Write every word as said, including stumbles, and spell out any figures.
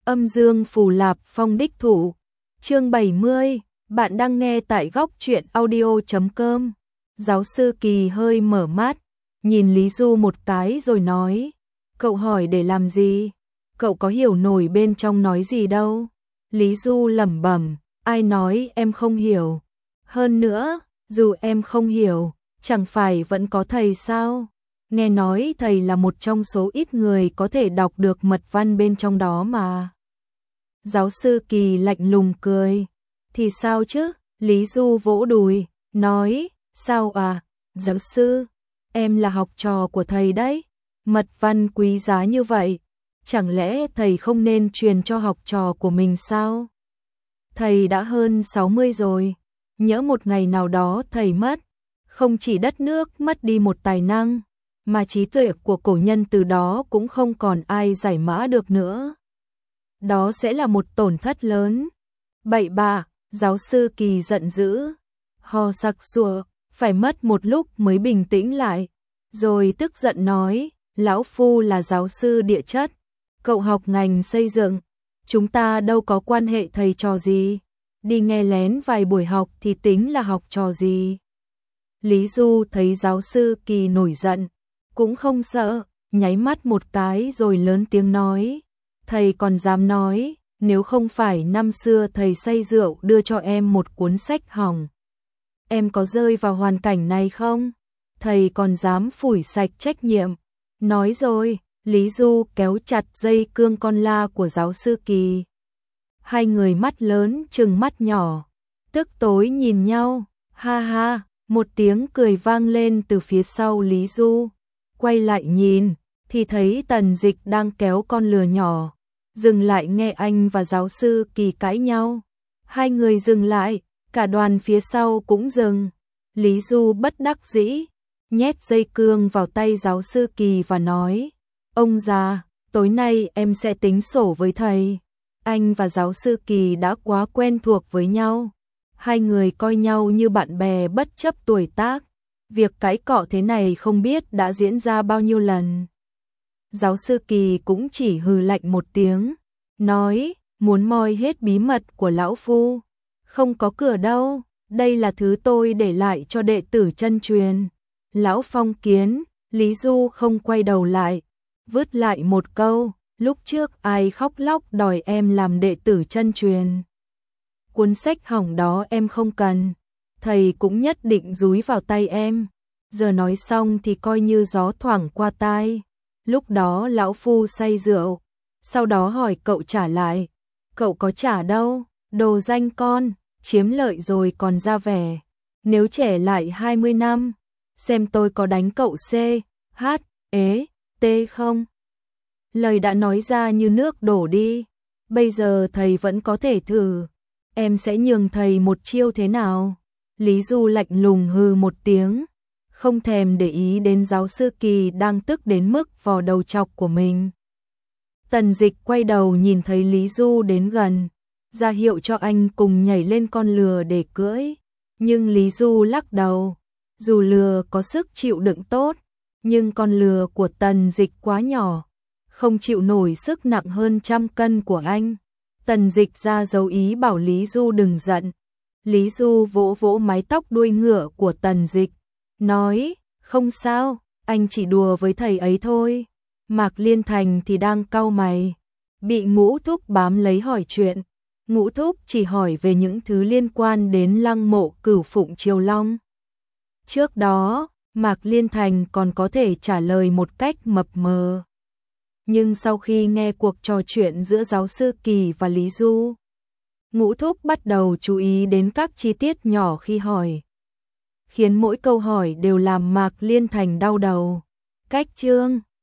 Âm dương phù lạp phong đích thủ. Chương bảy mươi, bạn đang nghe tại góc truyện audio chấm com. Giáo sư Kỳ hơi mở mắt, nhìn Lý Du một cái rồi nói, cậu hỏi để làm gì? Cậu có hiểu nổi bên trong nói gì đâu. Lý Du lẩm bẩm, ai nói em không hiểu? Hơn nữa, dù em không hiểu, chẳng phải vẫn có thầy sao? Nghe nói thầy là một trong số ít người có thể đọc được mật văn bên trong đó mà. Giáo sư Kỳ lạnh lùng cười. Thì sao chứ? Lý Du vỗ đùi, nói, sao à? Giáo sư, em là học trò của thầy đấy. Mật văn quý giá như vậy, chẳng lẽ thầy không nên truyền cho học trò của mình sao? Thầy đã hơn sáu mươi rồi, nhỡ một ngày nào đó thầy mất, không chỉ đất nước mất đi một tài năng, mà trí tuệ của cổ nhân từ đó cũng không còn ai giải mã được nữa. Đó sẽ là một tổn thất lớn. Bậy bạ, giáo sư Kỳ giận dữ, ho sặc sụa, phải mất một lúc mới bình tĩnh lại, rồi tức giận nói, lão phu là giáo sư địa chất, cậu học ngành xây dựng, chúng ta đâu có quan hệ thầy trò gì, đi nghe lén vài buổi học thì tính là học trò gì. Lý Du thấy giáo sư Kỳ nổi giận, cũng không sợ, nháy mắt một cái rồi lớn tiếng nói, thầy còn dám nói, nếu không phải năm xưa thầy say rượu đưa cho em một cuốn sách hỏng, em có rơi vào hoàn cảnh này không? Thầy còn dám phủi sạch trách nhiệm. Nói rồi, Lý Du kéo chặt dây cương con la của giáo sư Kỳ. Hai người mắt lớn trừng mắt nhỏ, tức tối nhìn nhau, ha ha, một tiếng cười vang lên từ phía sau Lý Du. Quay lại nhìn, thì thấy Tần Dịch đang kéo con lừa nhỏ, dừng lại nghe anh và giáo sư Kỳ cãi nhau. Hai người dừng lại, cả đoàn phía sau cũng dừng. Lý Du bất đắc dĩ, nhét dây cương vào tay giáo sư Kỳ và nói, ông già, tối nay em sẽ tính sổ với thầy. Anh và giáo sư Kỳ đã quá quen thuộc với nhau. Hai người coi nhau như bạn bè bất chấp tuổi tác. Việc cãi cọ thế này không biết đã diễn ra bao nhiêu lần. Giáo sư Kỳ cũng chỉ hừ lạnh một tiếng, nói, muốn moi hết bí mật của lão phu. Không có cửa đâu, đây là thứ tôi để lại cho đệ tử chân truyền. Lão phong kiến, Lý Du không quay đầu lại, vứt lại một câu, lúc trước ai khóc lóc đòi em làm đệ tử chân truyền. Cuốn sách hỏng đó em không cần, thầy cũng nhất định dúi vào tay em. Giờ nói xong thì coi như gió thoảng qua tai. Lúc đó lão phu say rượu, sau đó hỏi cậu trả lại. Cậu có trả đâu, đồ danh con, chiếm lợi rồi còn ra vẻ. Nếu trẻ lại hai mươi năm, xem tôi có đánh cậu C, H, ế, T không? Lời đã nói ra như nước đổ đi. Bây giờ thầy vẫn có thể thử. Em sẽ nhường thầy một chiêu thế nào? Lý Du lạnh lùng hừ một tiếng, không thèm để ý đến giáo sư Kỳ đang tức đến mức vò đầu chọc của mình. Tần Dịch quay đầu nhìn thấy Lý Du đến gần, ra hiệu cho anh cùng nhảy lên con lừa để cưỡi. Nhưng Lý Du lắc đầu, dù lừa có sức chịu đựng tốt, nhưng con lừa của Tần Dịch quá nhỏ, không chịu nổi sức nặng hơn trăm cân của anh. Tần Dịch ra dấu ý bảo Lý Du đừng giận. Lý Du vỗ vỗ mái tóc đuôi ngựa của Tần Dịch, nói, không sao, anh chỉ đùa với thầy ấy thôi. Mạc Liên Thành thì đang cau mày, bị Ngũ Thúc bám lấy hỏi chuyện. Ngũ Thúc chỉ hỏi về những thứ liên quan đến lăng mộ Cửu Phụng Triều Long. Trước đó, Mạc Liên Thành còn có thể trả lời một cách mập mờ. Nhưng sau khi nghe cuộc trò chuyện giữa giáo sư Kỳ và Lý Du, Ngũ Thúc bắt đầu chú ý đến các chi tiết nhỏ khi hỏi, khiến mỗi câu hỏi đều làm Mạc Liên Thành đau đầu. Cách chương